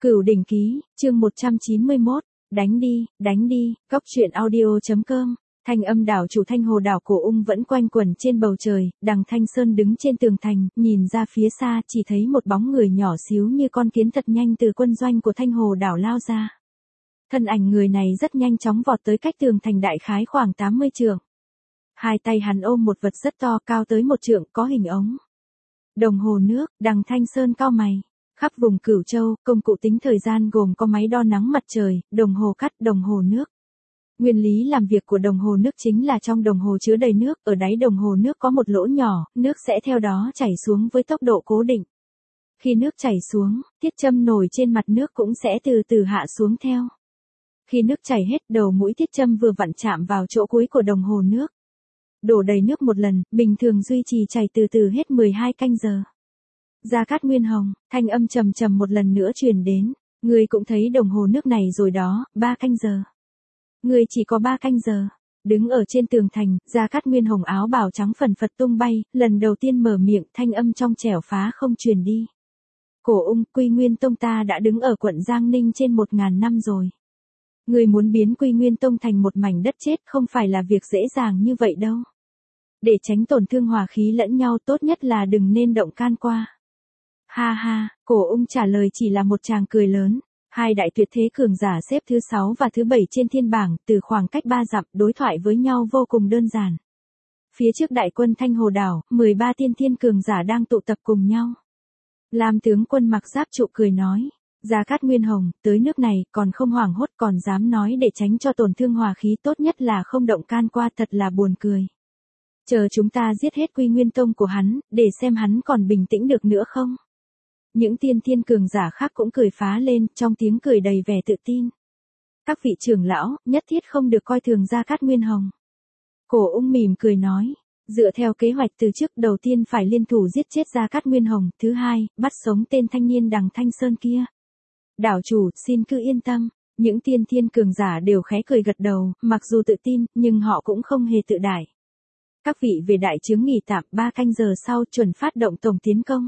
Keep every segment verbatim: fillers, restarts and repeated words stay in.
Cửu đỉnh ký, chương một trăm chín mươi mốt, đánh đi, đánh đi, cóc truyện audio.com, thanh âm đảo chủ Thanh Hồ đảo Cổ Ung vẫn quanh quẩn trên bầu trời, đằng Thanh Sơn đứng trên tường thành, nhìn ra phía xa chỉ thấy một bóng người nhỏ xíu như con kiến thật nhanh từ quân doanh của Thanh Hồ đảo lao ra. Thân ảnh người này rất nhanh chóng vọt tới cách tường thành đại khái khoảng tám mươi trượng. Hai tay hắn ôm một vật rất to cao tới một trượng có hình ống. Đồng hồ nước, đằng Thanh Sơn cau mày. Khắp vùng Cửu Châu, công cụ tính thời gian gồm có máy đo nắng mặt trời, đồng hồ cắt, đồng hồ nước. Nguyên lý làm việc của đồng hồ nước chính là trong đồng hồ chứa đầy nước, ở đáy đồng hồ nước có một lỗ nhỏ, nước sẽ theo đó chảy xuống với tốc độ cố định. Khi nước chảy xuống, tiết châm nổi trên mặt nước cũng sẽ từ từ hạ xuống theo. Khi nước chảy hết, đầu mũi tiết châm vừa vặn chạm vào chỗ cuối của đồng hồ nước. Đổ đầy nước một lần, bình thường duy trì chảy từ từ hết mười hai canh giờ. Gia Cát Nguyên Hồng, thanh âm trầm trầm một lần nữa truyền đến, ngươi cũng thấy đồng hồ nước này rồi đó, ba canh giờ. Ngươi chỉ có ba canh giờ. Đứng ở trên tường thành, Gia Cát Nguyên Hồng áo bào trắng phần phật tung bay, lần đầu tiên mở miệng, thanh âm trong trẻo phá không truyền đi. Cổ Ung, Quy Nguyên Tông ta đã đứng ở quận Giang Ninh trên một ngàn năm rồi. Ngươi muốn biến Quy Nguyên Tông thành một mảnh đất chết không phải là việc dễ dàng như vậy đâu. Để tránh tổn thương hòa khí lẫn nhau tốt nhất là đừng nên động can qua. Ha ha, Cổ Ung trả lời chỉ là một tràng cười lớn. Hai đại tuyệt thế cường giả xếp thứ sáu và thứ bảy trên thiên bảng, từ khoảng cách ba dặm đối thoại với nhau vô cùng đơn giản. Phía trước đại quân Thanh Hồ đảo, mười ba tiên thiên cường giả đang tụ tập cùng nhau. Lam tướng quân mặc giáp trụ cười nói, Gia Cát Nguyên Hồng, tới nước này còn không hoảng hốt còn dám nói để tránh cho tổn thương hòa khí tốt nhất là không động can qua, thật là buồn cười. Chờ chúng ta giết hết Quy Nguyên Tông của hắn, để xem hắn còn bình tĩnh được nữa không. Những tiên thiên cường giả khác cũng cười phá lên, trong tiếng cười đầy vẻ tự tin. Các vị trưởng lão, nhất thiết không được coi thường Gia Cát Nguyên Hồng. Cổ Ung mỉm cười nói, dựa theo kế hoạch từ trước đầu tiên phải liên thủ giết chết Gia Cát Nguyên Hồng, thứ hai, bắt sống tên thanh niên đằng Thanh Sơn kia. Đảo chủ, xin cứ yên tâm, những tiên thiên cường giả đều khẽ cười gật đầu, mặc dù tự tin, nhưng họ cũng không hề tự đại. Các vị về đại trướng nghỉ tạm, ba canh giờ sau chuẩn phát động tổng tiến công.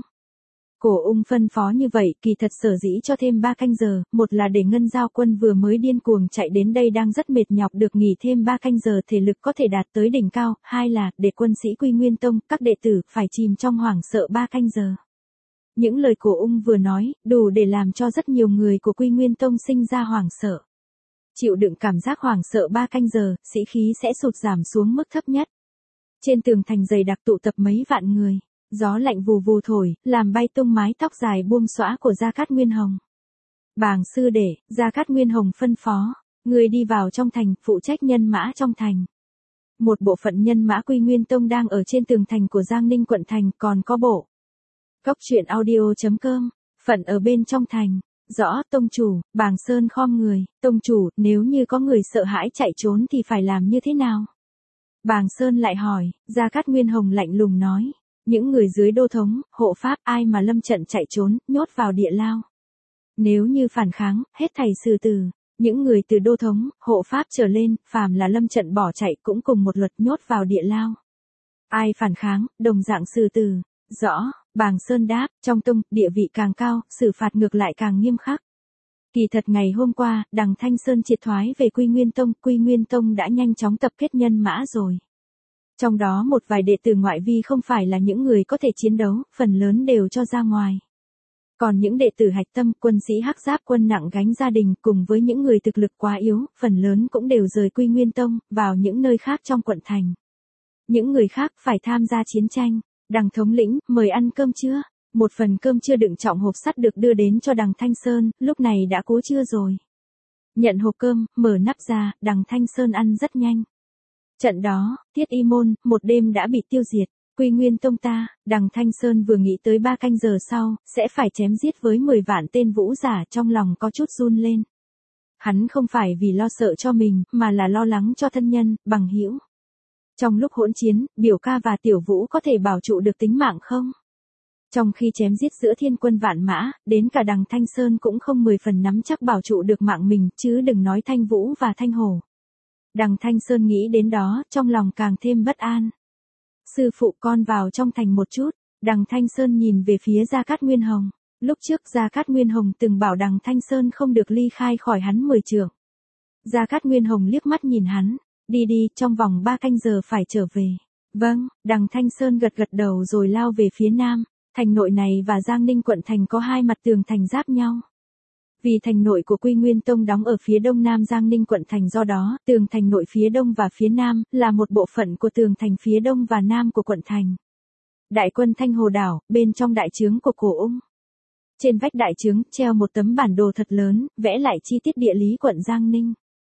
Cổ Ung phân phó như vậy, kỳ thật sở dĩ cho thêm ba canh giờ, một là để Ngân Giao quân vừa mới điên cuồng chạy đến đây đang rất mệt nhọc được nghỉ thêm ba canh giờ thể lực có thể đạt tới đỉnh cao, hai là để quân sĩ Quy Nguyên Tông, các đệ tử phải chìm trong hoảng sợ ba canh giờ. Những lời Cổ Ung vừa nói, đủ để làm cho rất nhiều người của Quy Nguyên Tông sinh ra hoảng sợ. Chịu đựng cảm giác hoảng sợ ba canh giờ, sĩ khí sẽ sụt giảm xuống mức thấp nhất. Trên tường thành dày đặc tụ tập mấy vạn người. Gió lạnh vù vù thổi, làm bay tung mái tóc dài buông xõa của Gia Cát Nguyên Hồng. Bàng sư đệ, Gia Cát Nguyên Hồng phân phó, người đi vào trong thành, phụ trách nhân mã trong thành. Một bộ phận nhân mã Quy Nguyên Tông đang ở trên tường thành của Giang Ninh quận thành, còn có bộ. Cóc truyện audio.com, phận ở bên trong thành. Rõ, tông chủ, Bàng Sơn khom người, tông chủ, nếu như có người sợ hãi chạy trốn thì phải làm như thế nào? Bàng Sơn lại hỏi, Gia Cát Nguyên Hồng lạnh lùng nói. Những người dưới đô thống, hộ pháp, ai mà lâm trận chạy trốn, nhốt vào địa lao. Nếu như phản kháng, hết thảy xử tử. Những người từ đô thống, hộ pháp trở lên, phàm là lâm trận bỏ chạy cũng cùng một luật nhốt vào địa lao. Ai phản kháng, đồng dạng xử tử. Rõ, Bàng Sơn đáp, trong tông, địa vị càng cao, xử phạt ngược lại càng nghiêm khắc. Kỳ thật ngày hôm qua, đằng Thanh Sơn triệt thoái về Quy Nguyên Tông, Quy Nguyên Tông đã nhanh chóng tập kết nhân mã rồi. Trong đó một vài đệ tử ngoại vi không phải là những người có thể chiến đấu, phần lớn đều cho ra ngoài. Còn những đệ tử hạch tâm, quân sĩ hắc giáp quân nặng gánh gia đình cùng với những người thực lực quá yếu, phần lớn cũng đều rời Quy Nguyên Tông, vào những nơi khác trong quận thành. Những người khác phải tham gia chiến tranh. Đằng thống lĩnh, mời ăn cơm trưa. Một phần cơm trưa đựng trọng hộp sắt được đưa đến cho đằng Thanh Sơn, lúc này đã cố trưa rồi. Nhận hộp cơm, mở nắp ra, đằng Thanh Sơn ăn rất nhanh. Trận đó, Thiết Y Môn, một đêm đã bị tiêu diệt. Quy Nguyên Tông ta, đằng Thanh Sơn vừa nghĩ tới ba canh giờ sau, sẽ phải chém giết với mười vạn tên vũ giả, trong lòng có chút run lên. Hắn không phải vì lo sợ cho mình, mà là lo lắng cho thân nhân, bằng hữu. Trong lúc hỗn chiến, biểu ca và tiểu vũ có thể bảo trụ được tính mạng không? Trong khi chém giết giữa thiên quân vạn mã, đến cả đằng Thanh Sơn cũng không mười phần nắm chắc bảo trụ được mạng mình, chứ đừng nói Thanh Vũ và Thanh Hổ. Đằng Thanh Sơn nghĩ đến đó, trong lòng càng thêm bất an. Sư phụ con vào trong thành một chút, đằng Thanh Sơn nhìn về phía Gia Cát Nguyên Hồng. Lúc trước Gia Cát Nguyên Hồng từng bảo Đằng Thanh Sơn không được ly khai khỏi hắn mười trượng. Gia Cát Nguyên Hồng liếc mắt nhìn hắn, đi đi, trong vòng ba canh giờ phải trở về. Vâng, Đằng Thanh Sơn gật gật đầu rồi lao về phía nam. Thành nội này và Giang Ninh quận thành có hai mặt tường thành giáp nhau. Vì thành nội của Quy Nguyên Tông đóng ở phía đông nam Giang Ninh quận thành, do đó, tường thành nội phía đông và phía nam là một bộ phận của tường thành phía đông và nam của quận thành. Đại quân Thanh Hồ đảo, bên trong đại trướng của Cổ Ung. Trên vách đại trướng treo một tấm bản đồ thật lớn, vẽ lại chi tiết địa lý quận Giang Ninh.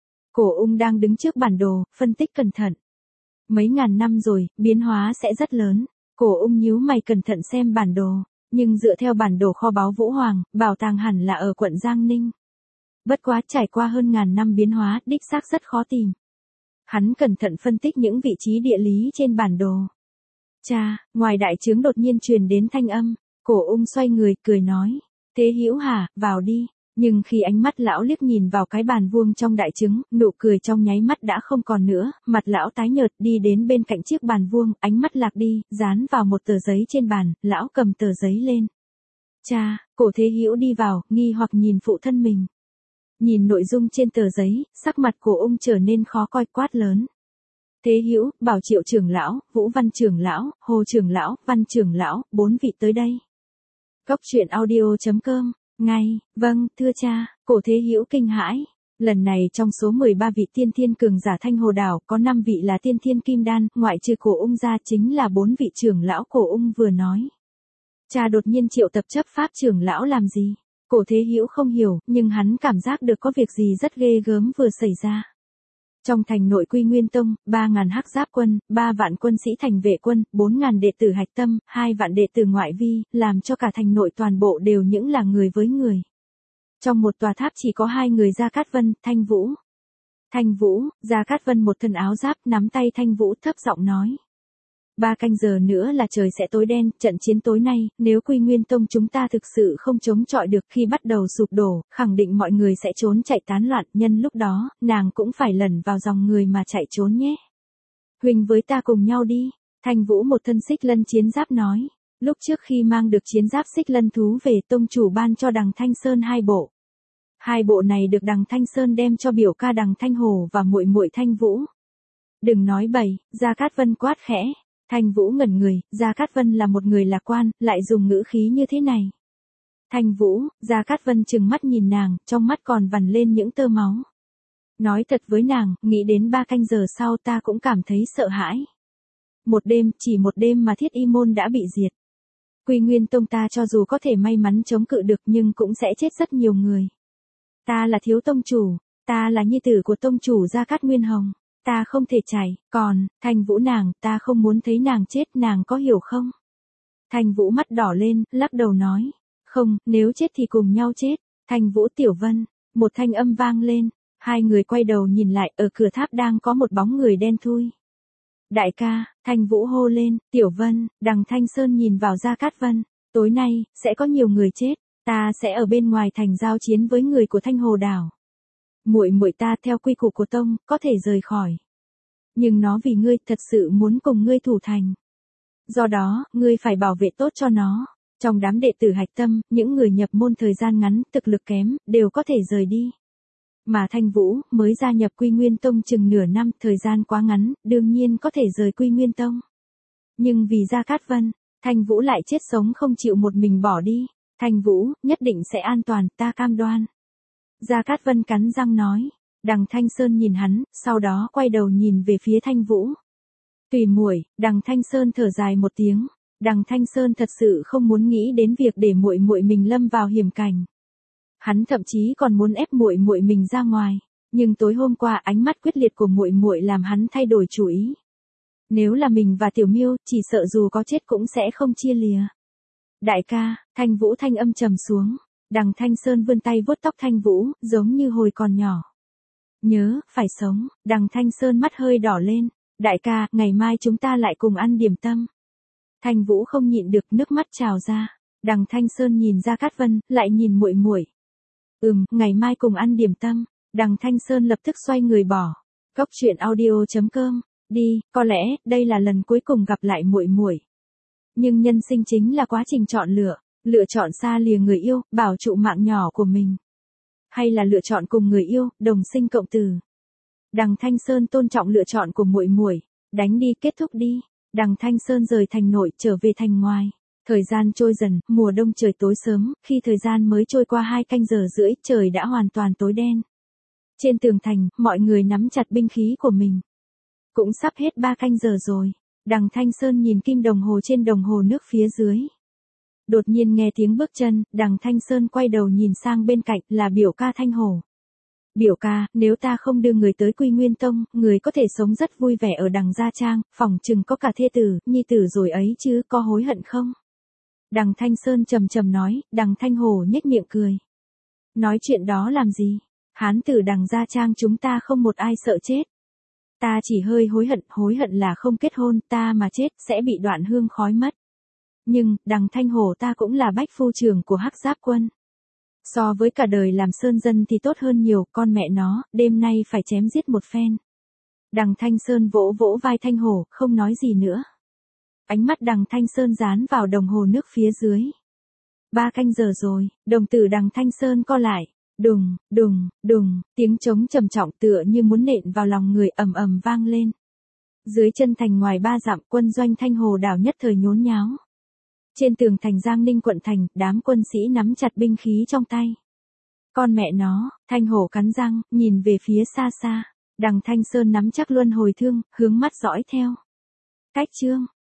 Cổ Ung đang đứng trước bản đồ, phân tích cẩn thận. Mấy ngàn năm rồi, biến hóa sẽ rất lớn. Cổ Ung nhíu mày cẩn thận xem bản đồ, nhưng dựa theo bản đồ kho báu Vũ Hoàng, bảo tàng hẳn là ở quận Giang Ninh. Bất quá trải qua hơn ngàn năm biến hóa, đích xác rất khó tìm. Hắn cẩn thận phân tích những vị trí địa lý trên bản đồ. Cha, ngoài đại trướng đột nhiên truyền đến thanh âm, Cổ Ung xoay người, cười nói, Thế Hữu hả, vào đi. Nhưng khi ánh mắt lão liếc nhìn vào cái bàn vuông trong đại trướng, nụ cười trong nháy mắt đã không còn nữa, mặt lão tái nhợt đi đến bên cạnh chiếc bàn vuông, ánh mắt lạc đi, dán vào một tờ giấy trên bàn, lão cầm tờ giấy lên. Cha, Cổ Thế Hữu đi vào, nghi hoặc nhìn phụ thân mình. Nhìn nội dung trên tờ giấy, sắc mặt Cổ Ung trở nên khó coi, quát lớn. Thế Hữu, bảo Triệu trưởng lão, Vũ Văn trưởng lão, Hồ trưởng lão, Văn trưởng lão, bốn vị tới đây. Cốc truyện audio chấm com. Ngay, vâng, thưa cha. Cổ Thế Hữu kinh hãi. Lần này trong số mười ba vị tiên thiên cường giả Thanh Hồ đảo, có năm vị là tiên thiên kim đan, ngoại trừ Cổ Ung ra chính là bốn vị trưởng lão Cổ Ung vừa nói. Cha đột nhiên triệu tập chấp pháp trưởng lão làm gì? Cổ Thế Hữu không hiểu, nhưng hắn cảm giác được có việc gì rất ghê gớm vừa xảy ra. Trong thành nội Quy Nguyên Tông, ba ngàn hắc giáp quân, ba vạn quân sĩ thành vệ quân, bốn ngàn đệ tử hạch tâm, hai vạn đệ tử ngoại vi, làm cho cả thành nội toàn bộ đều những là người với người. Trong một tòa tháp chỉ có hai người Gia Cát Vân, Thanh Vũ. Thanh Vũ, Gia Cát Vân một thân áo giáp, nắm tay Thanh Vũ thấp giọng nói. Ba canh giờ nữa là trời sẽ tối đen, trận chiến tối nay, nếu Quy Nguyên Tông chúng ta thực sự không chống chọi được khi bắt đầu sụp đổ, khẳng định mọi người sẽ trốn chạy tán loạn, nhân lúc đó, nàng cũng phải lẩn vào dòng người mà chạy trốn nhé. Huynh với ta cùng nhau đi, Thanh Vũ một thân xích lân chiến giáp nói, lúc trước khi mang được chiến giáp xích lân thú về, tông chủ ban cho Đằng Thanh Sơn hai bộ. Hai bộ này được Đằng Thanh Sơn đem cho biểu ca Đằng Thanh Hồ và muội muội Thanh Vũ. Đừng nói bậy, Gia Cát Vân quát khẽ. Thanh Vũ ngẩn người, Gia Cát Vân là một người lạc quan, lại dùng ngữ khí như thế này. Thanh Vũ, Gia Cát Vân trừng mắt nhìn nàng, trong mắt còn vằn lên những tơ máu. Nói thật với nàng, nghĩ đến ba canh giờ sau ta cũng cảm thấy sợ hãi. Một đêm, chỉ một đêm mà Thiết Y Môn đã bị diệt. Quy Nguyên Tông ta cho dù có thể may mắn chống cự được nhưng cũng sẽ chết rất nhiều người. Ta là thiếu tông chủ, ta là nhi tử của tông chủ Gia Cát Nguyên Hồng. Ta không thể chạy, còn, Thanh Vũ nàng, ta không muốn thấy nàng chết, nàng có hiểu không? Thanh Vũ mắt đỏ lên, lắc đầu nói. Không, nếu chết thì cùng nhau chết. Thanh Vũ Tiểu Vân, một thanh âm vang lên. Hai người quay đầu nhìn lại, ở cửa tháp đang có một bóng người đen thui. Đại ca, Thanh Vũ hô lên, Tiểu Vân, Đằng Thanh Sơn nhìn vào Gia Cát Vân. Tối nay, sẽ có nhiều người chết, ta sẽ ở bên ngoài thành giao chiến với người của Thanh Hồ đảo. Muội muội ta theo quy củ của tông, có thể rời khỏi. Nhưng nó vì ngươi, thật sự muốn cùng ngươi thủ thành. Do đó, ngươi phải bảo vệ tốt cho nó. Trong đám đệ tử hạch tâm, những người nhập môn thời gian ngắn, thực lực kém, đều có thể rời đi. Mà Thanh Vũ, mới gia nhập Quy Nguyên Tông chừng nửa năm, thời gian quá ngắn, đương nhiên có thể rời Quy Nguyên Tông. Nhưng vì Gia Cát Vân, Thanh Vũ lại chết sống không chịu một mình bỏ đi. Thanh Vũ, nhất định sẽ an toàn, ta cam đoan. Gia Cát Vân cắn răng nói. Đằng Thanh Sơn nhìn hắn, sau đó quay đầu nhìn về phía Thanh Vũ. Tùy muội, Đằng Thanh Sơn thở dài một tiếng. Đằng Thanh Sơn thật sự không muốn nghĩ đến việc để muội muội mình lâm vào hiểm cảnh. Hắn thậm chí còn muốn ép muội muội mình ra ngoài, nhưng tối hôm qua ánh mắt quyết liệt của muội muội làm hắn thay đổi chủ ý. Nếu là mình và Tiểu Miêu, chỉ sợ dù có chết cũng sẽ không chia lìa. Đại ca, Thanh Vũ thanh âm trầm xuống. Đằng Thanh Sơn vươn tay vuốt tóc Thanh Vũ, giống như hồi còn nhỏ. Nhớ, phải sống. Đằng Thanh Sơn mắt hơi đỏ lên. Đại ca, ngày mai chúng ta lại cùng ăn điểm tâm. Thanh Vũ không nhịn được, nước mắt trào ra. Đằng Thanh Sơn nhìn Gia Cát Vân, lại nhìn muội muội. Ừm, ngày mai cùng ăn điểm tâm. Đằng Thanh Sơn lập tức xoay người bỏ. Cốc truyện audio chấm com. Đi, có lẽ đây là lần cuối cùng gặp lại muội muội. Nhưng nhân sinh chính là quá trình chọn lựa. Lựa chọn xa lìa người yêu, bảo trụ mạng nhỏ của mình. Hay là lựa chọn cùng người yêu, đồng sinh cộng tử. Đằng Thanh Sơn tôn trọng lựa chọn của muội muội, đánh đi, kết thúc đi. Đằng Thanh Sơn rời thành nội, trở về thành ngoài. Thời gian trôi dần, mùa đông trời tối sớm, khi thời gian mới trôi qua hai canh giờ rưỡi, trời đã hoàn toàn tối đen. Trên tường thành, mọi người nắm chặt binh khí của mình. Cũng sắp hết ba canh giờ rồi. Đằng Thanh Sơn nhìn kim đồng hồ trên đồng hồ nước phía dưới. Đột nhiên nghe tiếng bước chân, đằng Thanh Sơn quay đầu nhìn sang bên cạnh, là biểu ca Thanh Hổ. Biểu ca, nếu ta không đưa người tới Quy Nguyên Tông, người có thể sống rất vui vẻ ở đằng Gia Trang, phỏng chừng có cả thê tử, nhi tử rồi ấy chứ, có hối hận không? Đằng Thanh Sơn trầm trầm nói, đằng Thanh Hổ nhếch miệng cười. Nói chuyện đó làm gì? Hán tử đằng Gia Trang chúng ta không một ai sợ chết. Ta chỉ hơi hối hận, hối hận là không kết hôn, ta mà chết, sẽ bị đoạn hương khói mất. Nhưng, đằng Thanh Hổ ta cũng là bách phu trưởng của Hắc Giáp quân. So với cả đời làm sơn dân thì tốt hơn nhiều, con mẹ nó, đêm nay phải chém giết một phen. Đằng Thanh Sơn vỗ vỗ vai Thanh Hổ, không nói gì nữa. Ánh mắt đằng Thanh Sơn dán vào đồng hồ nước phía dưới. Ba canh giờ rồi, đồng tử đằng Thanh Sơn co lại. Đùng, đùng, đùng, tiếng trống trầm trọng tựa như muốn nện vào lòng người ầm ầm vang lên. Dưới chân thành ngoài ba dặm, quân doanh Thanh Hồ đảo nhất thời nhốn nháo. Trên tường thành Giang Ninh quận thành, đám quân sĩ nắm chặt binh khí trong tay. Con mẹ nó, Thanh Hổ cắn răng, nhìn về phía xa xa. Đằng Thanh Sơn nắm chắc luân hồi thương, hướng mắt dõi theo. Cách chương.